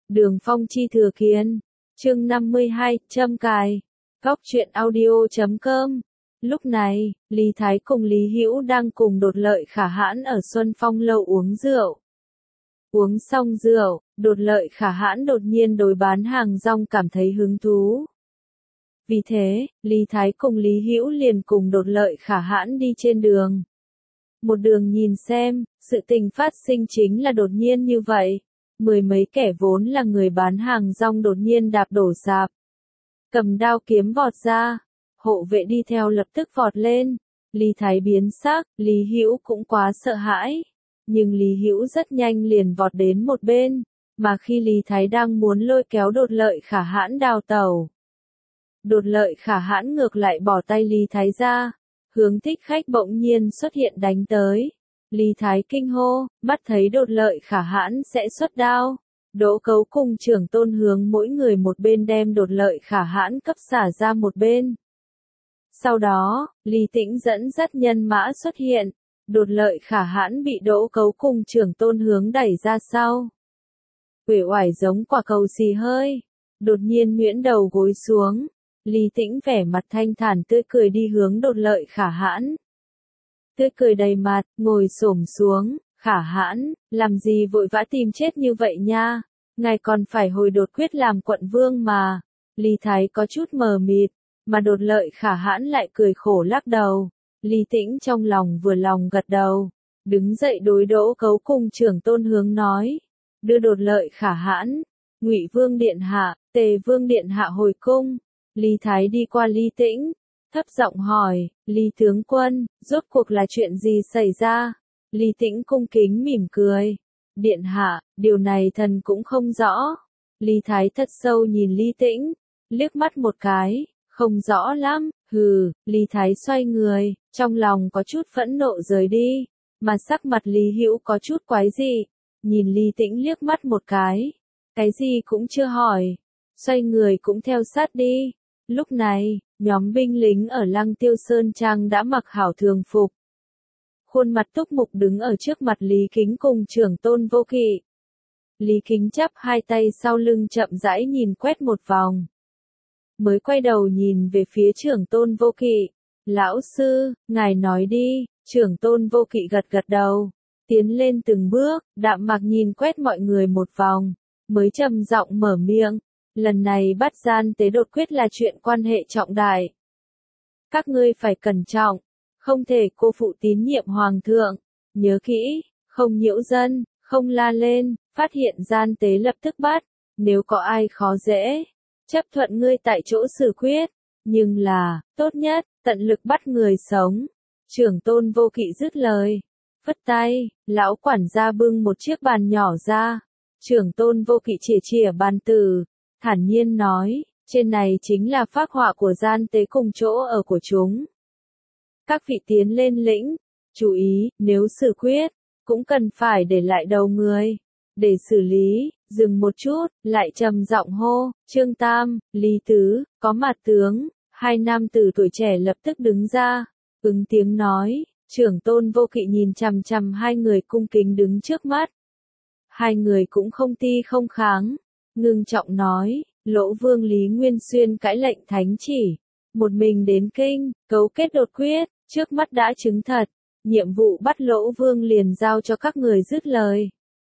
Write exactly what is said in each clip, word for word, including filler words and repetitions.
Đường Phong chi thừa kiến. Chương năm mươi hai, châm cài. Góc truyện audio chấm com. Lúc này, Lý Thái cùng Lý Hữu đang cùng Đột Lợi Khả Hãn ở Xuân Phong lâu uống rượu. Uống xong rượu, Đột Lợi Khả Hãn đột nhiên đối bán hàng rong cảm thấy hứng thú. Vì thế, Lý Thái cùng Lý Hữu liền cùng Đột Lợi Khả Hãn đi trên đường. Một đường nhìn xem, sự tình phát sinh chính là đột nhiên như vậy. Mười mấy kẻ vốn là người bán hàng rong đột nhiên đạp đổ sạp. Cầm đao kiếm vọt ra. Hộ vệ đi theo lập tức vọt lên. Lý Thái biến sắc, Lý Hữu cũng quá sợ hãi. Nhưng Lý Hữu rất nhanh liền vọt đến một bên. Mà khi Lý Thái đang muốn lôi kéo Đột Lợi Khả Hãn đào tẩu. Đột Lợi Khả Hãn ngược lại bỏ tay Lý Thái ra. Hướng Thích Khách bỗng nhiên xuất hiện đánh tới. Lý Thái kinh hô, mắt thấy Đột Lợi Khả Hãn sẽ xuất đao. Đỗ Cấu cùng Trưởng Tôn hướng mỗi người một bên đem Đột Lợi Khả Hãn cấp xả ra một bên. Sau đó, Lý Tĩnh dẫn dắt nhân mã xuất hiện. Đột Lợi Khả Hãn bị Đỗ Cấu cùng Trưởng Tôn hướng đẩy ra sau. Uể oải giống quả cầu xì hơi. Đột nhiên nhuyễn đầu gối xuống. Lý Tĩnh vẻ mặt thanh thản tươi cười đi hướng Đột Lợi Khả Hãn. Tươi cười đầy mặt, ngồi xổm xuống, Khả Hãn, làm gì vội vã tìm chết như vậy nha, ngài còn phải hồi đột quyết làm quận vương mà. Lý Thái có chút mờ mịt, mà Đột Lợi Khả Hãn lại cười khổ lắc đầu. Lý Tĩnh trong lòng vừa lòng gật đầu, đứng dậy đối Đỗ Cấu cùng Trưởng Tôn hướng nói, đưa Đột Lợi Khả Hãn, Ngụy Vương điện hạ, Tề Vương điện hạ hồi cung. Lý Thái đi qua Lý Tĩnh, thấp giọng hỏi, Lý tướng quân, rốt cuộc là chuyện gì xảy ra? Lý Tĩnh cung kính mỉm cười. Điện hạ, điều này thần cũng không rõ. Lý Thái thật sâu nhìn Lý Tĩnh, liếc mắt một cái, không rõ lắm, hừ. Lý Thái xoay người, trong lòng có chút phẫn nộ rời đi, mà sắc mặt Lý Hữu có chút quái dị, nhìn Lý Tĩnh liếc mắt một cái, cái gì cũng chưa hỏi, xoay người cũng theo sát đi. Lúc này, nhóm binh lính ở Lăng Tiêu Sơn Trang đã mặc hảo thường phục. Khuôn mặt túc mục đứng ở trước mặt Lý Kính cùng Trưởng Tôn Vô Kỵ. Lý Kính chắp hai tay sau lưng chậm rãi nhìn quét một vòng. Mới quay đầu nhìn về phía Trưởng Tôn Vô Kỵ. Lão sư, ngài nói đi. Trưởng Tôn Vô Kỵ gật gật đầu. Tiến lên từng bước, đạm mạc nhìn quét mọi người một vòng. Mới trầm giọng mở miệng. Lần này bắt gian tế đột quyết là chuyện quan hệ trọng đại. Các ngươi phải cẩn trọng, không thể cô phụ tín nhiệm hoàng thượng. Nhớ kỹ, không nhiễu dân, không la lên, phát hiện gian tế lập tức bắt. Nếu có ai khó dễ, chấp thuận ngươi tại chỗ xử quyết. Nhưng là, tốt nhất, tận lực bắt người sống. Trưởng Tôn Vô Kỵ dứt lời. Phất tay, lão quản gia bưng một chiếc bàn nhỏ ra. Trưởng Tôn Vô Kỵ chìa chìa bàn từ. Thản nhiên nói, trên này chính là phác họa của gian tế cùng chỗ ở của chúng. Các vị tiến lên lĩnh, chú ý, nếu xử quyết, cũng cần phải để lại đầu người. Để xử lý, dừng một chút, lại trầm giọng hô, Trương Tam, Lý Tứ, có mặt tướng. Hai nam tử tuổi trẻ lập tức đứng ra, ứng tiếng nói, Trưởng Tôn Vô Kỵ nhìn chằm chằm hai người cung kính đứng trước mắt. Hai người cũng không ti không kháng. Ngưng trọng nói, Lỗ Vương Lý Nguyên Xuyên cãi lệnh thánh chỉ, một mình đến kinh, cấu kết đột quyết, trước mắt đã chứng thật, nhiệm vụ bắt Lỗ Vương liền giao cho các người dứt lời.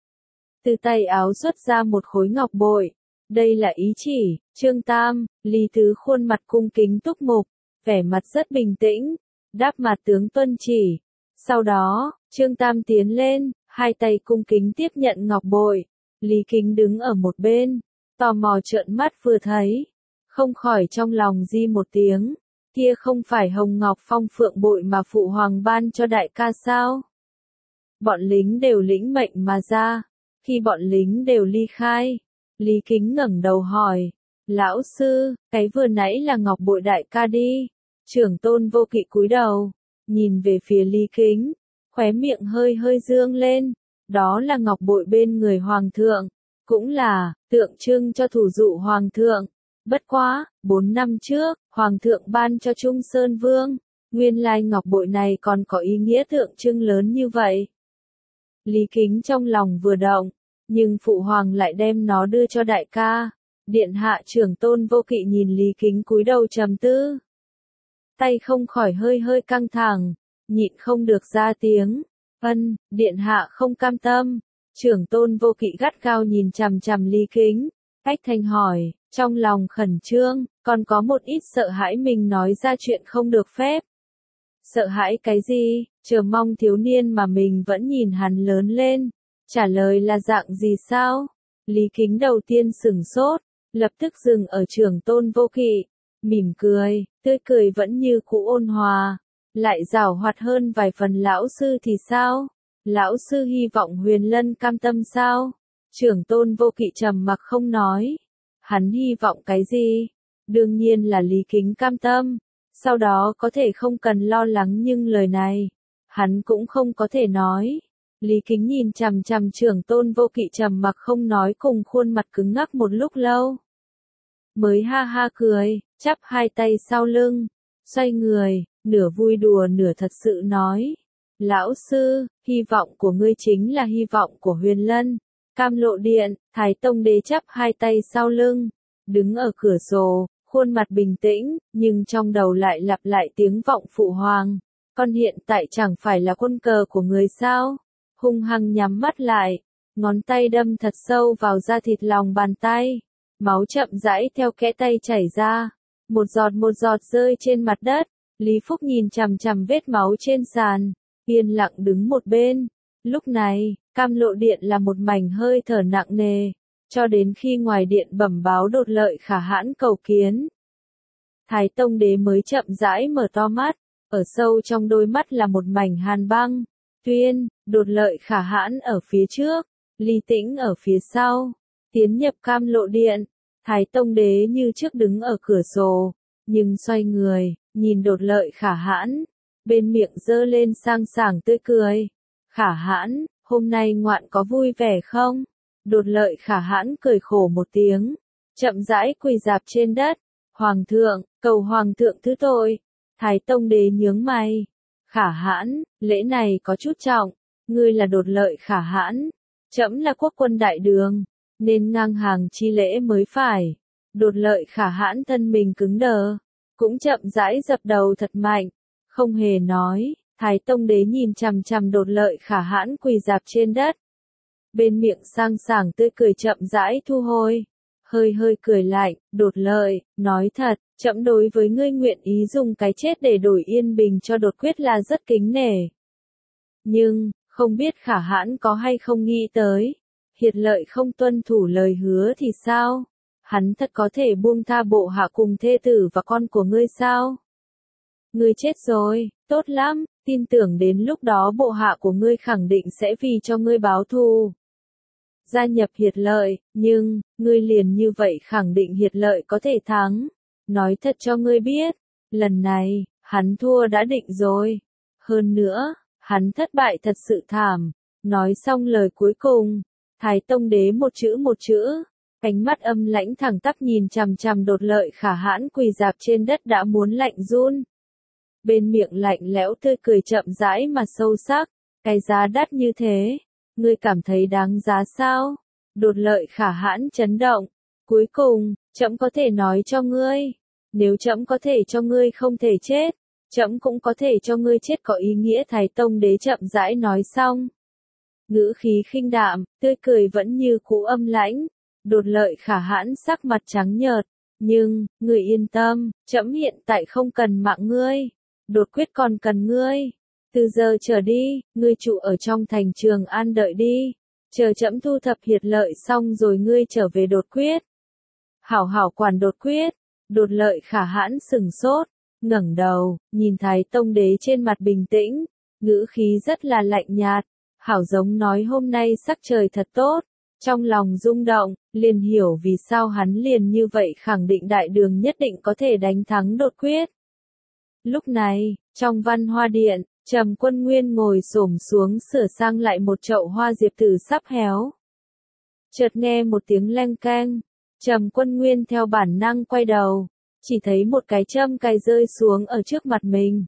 Từ tay áo xuất ra một khối ngọc bội, đây là ý chỉ. Trương Tam, Lý Tứ khuôn mặt cung kính túc mục, vẻ mặt rất bình tĩnh, đáp mặt tướng tuân chỉ. Sau đó, Trương Tam tiến lên, hai tay cung kính tiếp nhận ngọc bội. Lý Kính đứng ở một bên, tò mò trợn mắt vừa thấy, không khỏi trong lòng di một tiếng, kia không phải Hồng Ngọc Phong Phượng bội mà phụ hoàng ban cho đại ca sao? Bọn lính đều lĩnh mệnh mà ra, khi bọn lính đều ly khai, Lý Kính ngẩng đầu hỏi, lão sư, cái vừa nãy là ngọc bội đại ca đi. Trưởng Tôn Vô Kỵ cúi đầu, nhìn về phía Lý Kính, khóe miệng hơi hơi dương lên. Đó là ngọc bội bên người hoàng thượng, cũng là tượng trưng cho thủ dụ hoàng thượng. Bất quá, bốn năm trước, hoàng thượng ban cho Trung Sơn Vương, nguyên lai ngọc bội này còn có ý nghĩa tượng trưng lớn như vậy. Lý Kính trong lòng vừa động, nhưng phụ hoàng lại đem nó đưa cho đại ca. Điện hạ trưởng Tôn Vô Kỵ nhìn Lý Kính cúi đầu trầm tư. Tay không khỏi hơi hơi căng thẳng, nhịn không được ra tiếng. Ân, điện hạ không cam tâm. Trưởng Tôn Vô Kỵ gắt gao nhìn chằm chằm Lý Kính. Ách Thanh hỏi, trong lòng khẩn trương, còn có một ít sợ hãi mình nói ra chuyện không được phép. Sợ hãi cái gì? Chờ mong thiếu niên mà mình vẫn nhìn hắn lớn lên. Trả lời là dạng gì sao? Lý Kính đầu tiên sửng sốt, lập tức dừng ở Trưởng Tôn Vô Kỵ, mỉm cười, tươi cười vẫn như cũ ôn hòa, lại giảo hoạt hơn vài phần. Lão sư thì sao? Lão sư hy vọng Huyền Lân cam tâm sao? Trưởng Tôn Vô Kỵ trầm mặc không nói. Hắn hy vọng cái gì? Đương nhiên là Lý Kính cam tâm, sau đó có thể không cần lo lắng, nhưng lời này, hắn cũng không có thể nói. Lý Kính nhìn chằm chằm Trưởng Tôn Vô Kỵ trầm mặc không nói, cùng khuôn mặt cứng ngắc một lúc lâu. Mới ha ha cười, chắp hai tay sau lưng, xoay người, nửa vui đùa nửa thật sự nói. Lão sư, hy vọng của ngươi chính là hy vọng của Huyền Lân. Cam Lộ Điện, Thái Tông Đế chắp hai tay sau lưng, đứng ở cửa sổ, khuôn mặt bình tĩnh, nhưng trong đầu lại lặp lại tiếng vọng phụ hoàng. Con hiện tại chẳng phải là quân cờ của người sao? Hung hăng nhắm mắt lại, ngón tay đâm thật sâu vào da thịt lòng bàn tay. Máu chậm rãi theo kẽ tay chảy ra, một giọt một giọt rơi trên mặt đất. Lý Phúc nhìn chằm chằm vết máu trên sàn, yên lặng đứng một bên. Lúc này, Cam Lộ Điện là một mảnh hơi thở nặng nề, cho đến khi ngoài điện bẩm báo đột lợi khả hãn cầu kiến. Thái Tông Đế mới chậm rãi mở to mắt, ở sâu trong đôi mắt là một mảnh hàn băng. Tuyên, đột lợi khả hãn ở phía trước, Lý Tĩnh ở phía sau, tiến nhập Cam Lộ Điện. Thái Tông Đế như trước đứng ở cửa sổ, nhưng xoay người, nhìn đột lợi khả hãn, bên miệng giơ lên sang sảng tươi cười. Khả hãn, hôm nay ngoạn có vui vẻ không? Đột lợi khả hãn cười khổ một tiếng, chậm rãi quỳ rạp trên đất. Hoàng thượng, cầu hoàng thượng thứ tội. Thái Tông Đế nhướng mày. Khả hãn, lễ này có chút trọng, ngươi là đột lợi khả hãn, trẫm là quốc quân đại đường, nên ngang hàng chi lễ mới phải. Đột lợi khả hãn thân mình cứng đờ, cũng chậm rãi dập đầu thật mạnh, không hề nói. Thái Tông Đế nhìn chằm chằm đột lợi khả hãn quỳ rạp trên đất, bên miệng sang sảng tươi cười chậm rãi thu hồi, hơi hơi cười lạnh. Đột lợi, nói thật, trẫm đối với ngươi nguyện ý dùng cái chết để đổi yên bình cho đột quyết là rất kính nể. Nhưng, không biết khả hãn có hay không nghĩ tới, Hiệt Lợi không tuân thủ lời hứa thì sao? Hắn thật có thể buông tha bộ hạ cùng thê tử và con của ngươi sao? Ngươi chết rồi, tốt lắm, tin tưởng đến lúc đó bộ hạ của ngươi khẳng định sẽ vì cho ngươi báo thù. Gia nhập Hiệt Lợi, nhưng, ngươi liền như vậy khẳng định Hiệt Lợi có thể thắng. Nói thật cho ngươi biết, lần này, hắn thua đã định rồi. Hơn nữa, hắn thất bại thật sự thảm. Nói xong lời cuối cùng, Thái Tông Đế một chữ một chữ, ánh mắt âm lãnh thẳng tắp nhìn chằm chằm đột lợi khả hãn quỳ rạp trên đất đã muốn lạnh run. Bên miệng lạnh lẽo tươi cười chậm rãi mà sâu sắc, cái giá đắt như thế, ngươi cảm thấy đáng giá sao? Đột lợi khả hãn chấn động, cuối cùng, trẫm có thể nói cho ngươi, nếu trẫm có thể cho ngươi không thể chết, trẫm cũng có thể cho ngươi chết có ý nghĩa. Thái Tông Đế chậm rãi nói xong, ngữ khí khinh đạm, tươi cười vẫn như cũ âm lãnh. Đột lợi khả hãn sắc mặt trắng nhợt, nhưng, ngươi yên tâm, trẫm hiện tại không cần mạng ngươi, đột quyết còn cần ngươi. Từ giờ trở đi, ngươi trụ ở trong thành Trường An đợi đi, chờ trẫm thu thập Hiệt Lợi xong rồi ngươi trở về đột quyết. Hảo hảo quản đột quyết. Đột lợi khả hãn sừng sốt, ngẩng đầu, nhìn Thái Tông Đế trên mặt bình tĩnh, ngữ khí rất là lạnh nhạt, hảo giống nói hôm nay sắc trời thật tốt. Trong lòng rung động, liền hiểu vì sao hắn liền như vậy khẳng định đại đường nhất định có thể đánh thắng đột quyết. Lúc này, trong Văn Hoa Điện, Trầm Quân Nguyên ngồi xổm xuống sửa sang lại một chậu hoa diệp tử sắp héo. Chợt nghe một tiếng leng keng, Trầm Quân Nguyên theo bản năng quay đầu, chỉ thấy một cái châm cài rơi xuống ở trước mặt mình.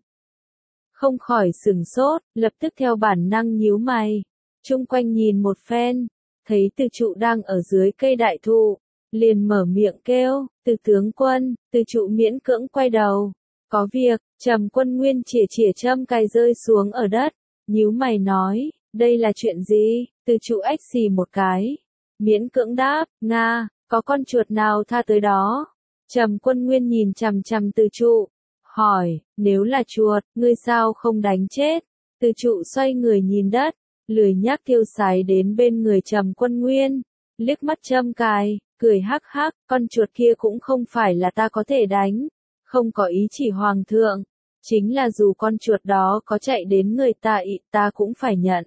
Không khỏi sửng sốt, lập tức theo bản năng nhíu mày, chung quanh nhìn một phen, thấy Từ Trụ đang ở dưới cây đại thụ, liền mở miệng kêu, Từ tướng quân. Từ Trụ miễn cưỡng quay đầu. Có việc. Trầm Quân Nguyên chỉa chỉa châm cài rơi xuống ở đất, nhíu mày nói, đây là chuyện gì? Từ Trụ ách xì một cái, miễn cưỡng đáp, Nga, có con chuột nào tha tới đó? Trầm Quân Nguyên nhìn chằm chằm Từ Trụ, hỏi, nếu là chuột, ngươi sao không đánh chết? Từ Trụ xoay người nhìn đất, lười nhác tiêu sái đến bên người Trầm Quân Nguyên, liếc mắt châm cài, cười hắc hắc, con chuột kia cũng không phải là ta có thể đánh, không có ý chỉ hoàng thượng, chính là dù con chuột đó có chạy đến người ta ị ta cũng phải nhận.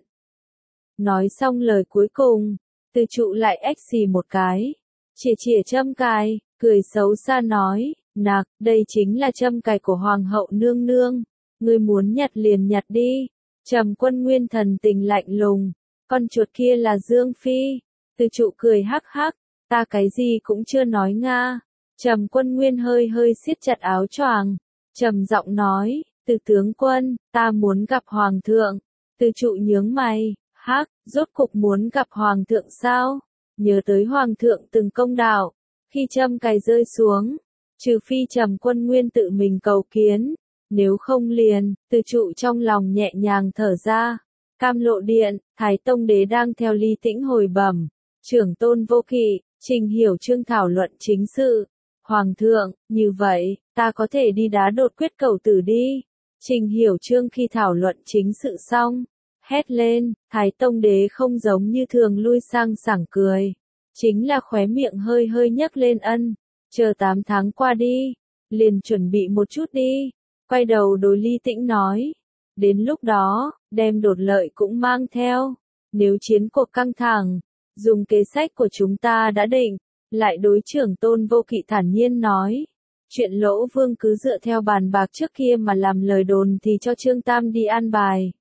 Nói xong lời cuối cùng, Từ Trụ lại ách xì một cái, chỉa chỉa châm cài, cười xấu xa nói, nạc, đây chính là châm cài của hoàng hậu nương nương, ngươi muốn nhặt liền nhặt đi. Trầm Quân Nguyên thần tình lạnh lùng, con chuột kia là Dương Phi. Từ Trụ cười hắc hắc, ta cái gì cũng chưa nói nga. Trầm Quân Nguyên hơi hơi siết chặt áo choàng, trầm giọng nói, Từ tướng quân, ta muốn gặp hoàng thượng. Từ Trụ nhướng mày, hắc, rốt cục muốn gặp hoàng thượng sao? Nhớ tới hoàng thượng từng công đạo, khi châm cài rơi xuống, trừ phi Trầm Quân Nguyên tự mình cầu kiến, nếu không liền. Từ Trụ trong lòng nhẹ nhàng thở ra. Cam Lộ Điện, Thái Tông Đế đang theo Ly Tĩnh hồi bẩm, trưởng tôn Vô Kỵ, Trình Hiểu Chương thảo luận chính sự. Hoàng thượng, như vậy, ta có thể đi đá đột quyết cầu tử đi. Trình Hiểu Chương khi thảo luận chính sự xong, hét lên. Thái Tông Đế không giống như thường lui sang sảng cười, chính là khóe miệng hơi hơi nhấc lên, ân, chờ tám tháng qua đi, liền chuẩn bị một chút đi. Quay đầu đối Ly Tĩnh nói, đến lúc đó, đem Đột Lợi cũng mang theo, nếu chiến cuộc căng thẳng, dùng kế sách của chúng ta đã định. Lại đối trưởng tôn Vô Kỵ thản nhiên nói, chuyện Lỗ Vương cứ dựa theo bàn bạc trước kia mà làm, lời đồn thì cho Trương Tam đi an bài.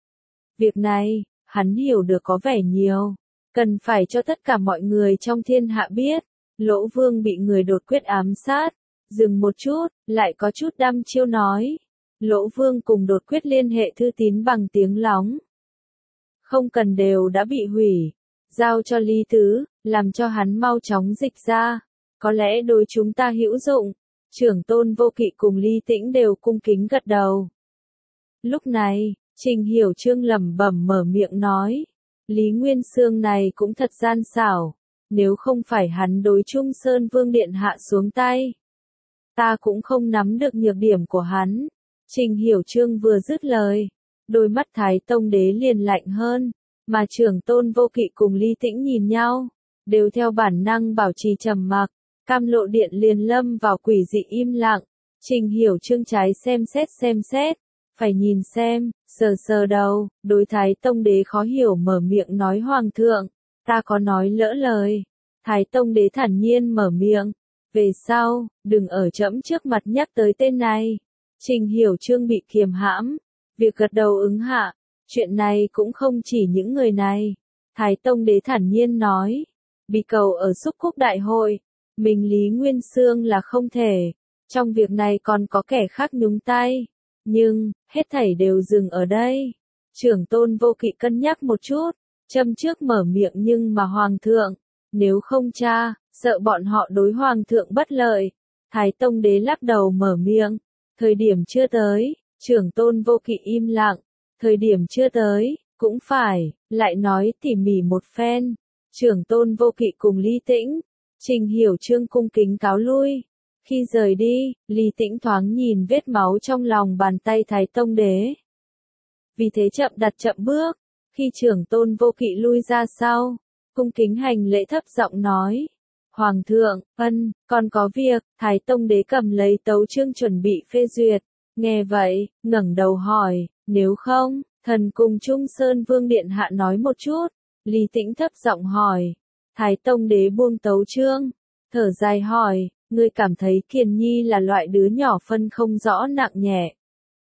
Việc này, hắn hiểu được có vẻ nhiều, cần phải cho tất cả mọi người trong thiên hạ biết. Lỗ Vương bị người đột quyết ám sát. Dừng một chút, lại có chút đăm chiêu nói, Lỗ Vương cùng đột quyết liên hệ thư tín bằng tiếng lóng, không cần đều đã bị hủy, giao cho Ly Tứ, làm cho hắn mau chóng dịch ra, có lẽ đối chúng ta hữu dụng. Trưởng tôn Vô Kỵ cùng Ly Tĩnh đều cung kính gật đầu. Lúc này, Trình Hiểu Chương lẩm bẩm mở miệng nói, Lý Nguyên Xương này cũng thật gian xảo, nếu không phải hắn đối Trung Sơn Vương điện hạ xuống tay, ta cũng không nắm được nhược điểm của hắn. Trình Hiểu Chương vừa dứt lời, đôi mắt Thái Tông Đế liền lạnh hơn, mà trưởng tôn Vô Kỵ cùng Ly Tĩnh nhìn nhau, đều theo bản năng bảo trì trầm mặc. Cam Lộ Điện liền lâm vào quỷ dị im lặng. Trình Hiểu Chương trái xem xét xem xét, phải nhìn xem, sờ sờ đầu, đối Thái Tông Đế khó hiểu mở miệng nói, hoàng thượng, ta có nói lỡ lời. Thái Tông Đế thản nhiên mở miệng, về sau, đừng ở trẫm trước mặt nhắc tới tên này. Trình Hiểu Chương bị kiềm hãm, việc gật đầu ứng hạ, chuyện này cũng không chỉ những người này. Thái Tông Đế thản nhiên nói, bị cầu ở Xúc Quốc Đại hội, mình Lý Nguyên Xương là không thể, trong việc này còn có kẻ khác nhúng tay, nhưng, hết thảy đều dừng ở đây. Trưởng tôn Vô Kỵ cân nhắc một chút, châm trước mở miệng, nhưng mà hoàng thượng, nếu không tra, sợ bọn họ đối hoàng thượng bất lợi. Thái Tông Đế lắc đầu mở miệng, thời điểm chưa tới. Trưởng tôn Vô Kỵ im lặng, thời điểm chưa tới, cũng phải, lại nói tỉ mỉ một phen. Trưởng tôn Vô Kỵ cùng Ly Tĩnh, Trình Hiểu Chương cung kính cáo lui. Khi rời đi, Ly Tĩnh thoáng nhìn vết máu trong lòng bàn tay Thái Tông Đế, vì thế chậm đặt chậm bước. Khi trưởng tôn Vô Kỵ lui ra sau, cung kính hành lễ, thấp giọng nói, hoàng thượng, ân, còn có việc. Thái Tông Đế cầm lấy tấu chương chuẩn bị phê duyệt, nghe vậy, ngẩng đầu hỏi, nếu không, thần cùng Trung Sơn Vương điện hạ nói một chút. Ly Tĩnh thấp giọng hỏi. Thái Tông Đế buông tấu chương, thở dài hỏi, ngươi cảm thấy Kiền Nhi là loại đứa nhỏ phân không rõ nặng nhẹ,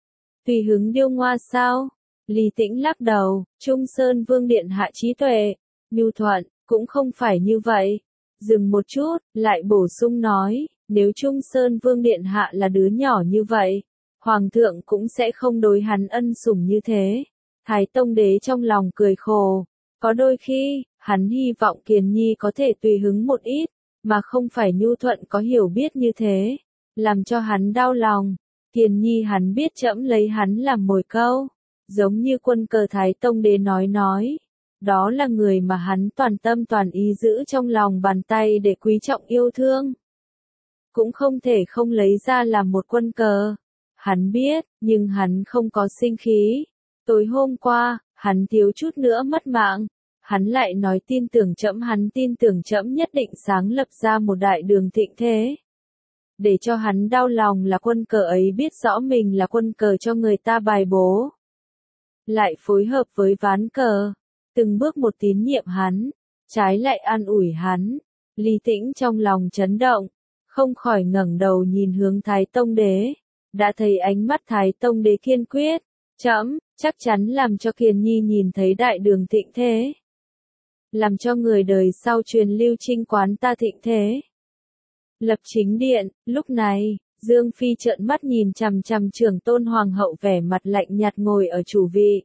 tùy hứng điêu ngoa sao? Ly Tĩnh lắc đầu, Trung Sơn Vương điện hạ trí tuệ, nhu thuận, cũng không phải như vậy. Dừng một chút, lại bổ sung nói, nếu Trung Sơn Vương điện hạ là đứa nhỏ như vậy, hoàng thượng cũng sẽ không đối hắn ân sủng như thế. Thái Tông Đế trong lòng cười khổ, có đôi khi, Hắn hy vọng Kiền Nhi có thể tùy hứng một ít, mà không phải nhu thuận có hiểu biết như thế, làm cho hắn đau lòng. Kiền Nhi hắn biết trẫm lấy hắn làm mồi câu, giống như Quân Cờ Thái Tông Đế nói nói. Đó là người mà hắn toàn tâm toàn ý giữ trong lòng bàn tay để quý trọng yêu thương. Cũng không thể không lấy ra làm một quân cờ. Hắn biết, nhưng hắn không có sinh khí. Tối hôm qua, hắn thiếu chút nữa mất mạng. Hắn lại nói tin tưởng trẫm, hắn tin tưởng trẫm nhất định sáng lập ra một đại đường thịnh thế. Để cho hắn đau lòng là quân cờ ấy biết rõ mình là quân cờ cho người ta bài bố. Lại phối hợp với ván cờ. Từng bước một tín nhiệm hắn, trái lại an ủi hắn. Lý Tĩnh trong lòng chấn động, không khỏi ngẩng đầu nhìn hướng Thái Tông Đế, đã thấy ánh mắt Thái Tông Đế kiên quyết, trẫm chắc chắn làm cho Kiền Nhi nhìn thấy đại đường thịnh thế, làm cho người đời sau truyền lưu Trinh quán ta thịnh thế. Lập chính điện, lúc này, Dương Phi trợn mắt nhìn chằm chằm Trưởng Tôn Hoàng hậu vẻ mặt lạnh nhạt ngồi ở chủ vị.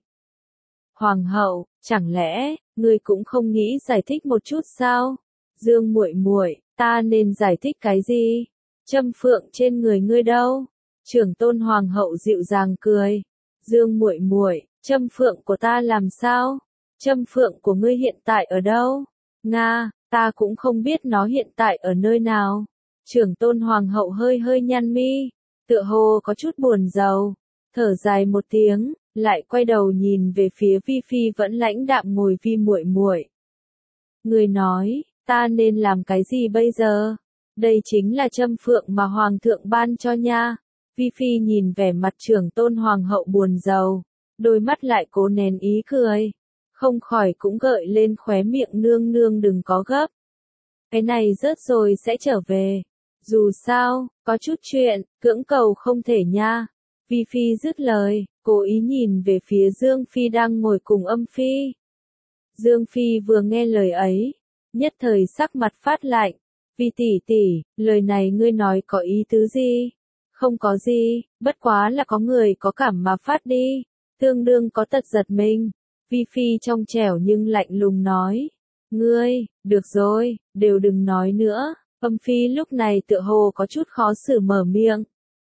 Hoàng hậu, chẳng lẽ ngươi cũng không nghĩ giải thích một chút sao? Dương muội muội, ta nên giải thích cái gì? Châm phượng trên người ngươi đâu? Trưởng Tôn Hoàng hậu dịu dàng cười. Dương muội muội, châm phượng của ta làm sao? Châm phượng của ngươi hiện tại ở đâu? Nga, ta cũng không biết nó hiện tại ở nơi nào. Trưởng Tôn Hoàng hậu hơi hơi nhăn mi, tựa hồ có chút buồn rầu, thở dài một tiếng, lại quay đầu nhìn về phía Vi Phi vẫn lãnh đạm ngồi Vi muội muội. Người nói, ta nên làm cái gì bây giờ? Đây chính là châm phượng mà Hoàng thượng ban cho nha. Vi Phi nhìn vẻ mặt Trưởng Tôn Hoàng hậu buồn rầu, đôi mắt lại cố nén ý cười, không khỏi cũng gợi lên khóe miệng, nương nương đừng có gấp. Cái này rớt rồi sẽ trở về. Dù sao, có chút chuyện, cưỡng cầu không thể nha. Vi Phi dứt lời, cố ý nhìn về phía Dương Phi đang ngồi cùng Âm Phi. Dương Phi vừa nghe lời ấy, nhất thời sắc mặt phát lạnh. Vi tỷ tỷ, lời này ngươi nói có ý tứ gì? Không có gì, bất quá là có người có cảm mà phát đi, tương đương có tật giật mình. Vi Phi trong trẻo nhưng lạnh lùng nói. Ngươi, được rồi, đều đừng nói nữa. Âm Phi lúc này tựa hồ có chút khó xử mở miệng.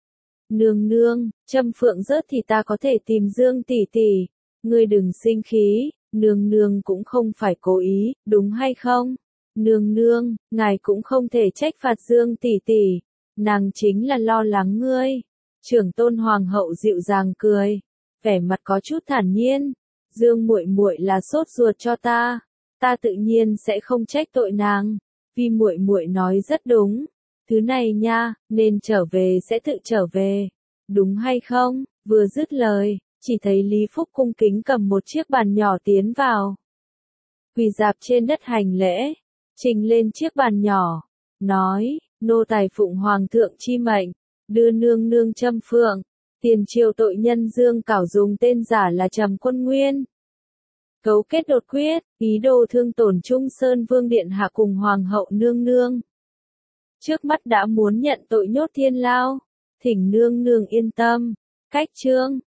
Nương nương, châm phượng rớt thì ta có thể tìm Dương tỷ tỷ. Ngươi đừng sinh khí, nương nương cũng không phải cố ý, đúng hay không? Nương nương, ngài cũng không thể trách phạt Dương tỷ tỷ. Nàng chính là lo lắng ngươi. Trưởng Tôn Hoàng hậu dịu dàng cười, vẻ mặt có chút thản nhiên. Dương muội muội là sốt ruột cho ta, ta tự nhiên sẽ không trách tội nàng. Vi muội muội nói rất đúng, thứ này nha, nên trở về sẽ tự trở về, đúng hay không? Vừa dứt lời, chỉ thấy Lý Phúc cung kính cầm một chiếc bàn nhỏ tiến vào, quỳ dạp trên đất hành lễ, trình lên chiếc bàn nhỏ, nói: nô tài phụng Hoàng thượng chi mệnh, đưa nương nương châm phượng. Tiền triều tội nhân Dương Cảo dùng tên giả là Trầm Quân Nguyên, cấu kết đột quyết, ý đồ thương tổn Trung Sơn Vương điện hạ cùng Hoàng hậu nương nương. Trước mắt đã muốn nhận tội nhốt thiên lao, thỉnh nương nương yên tâm. Cách chương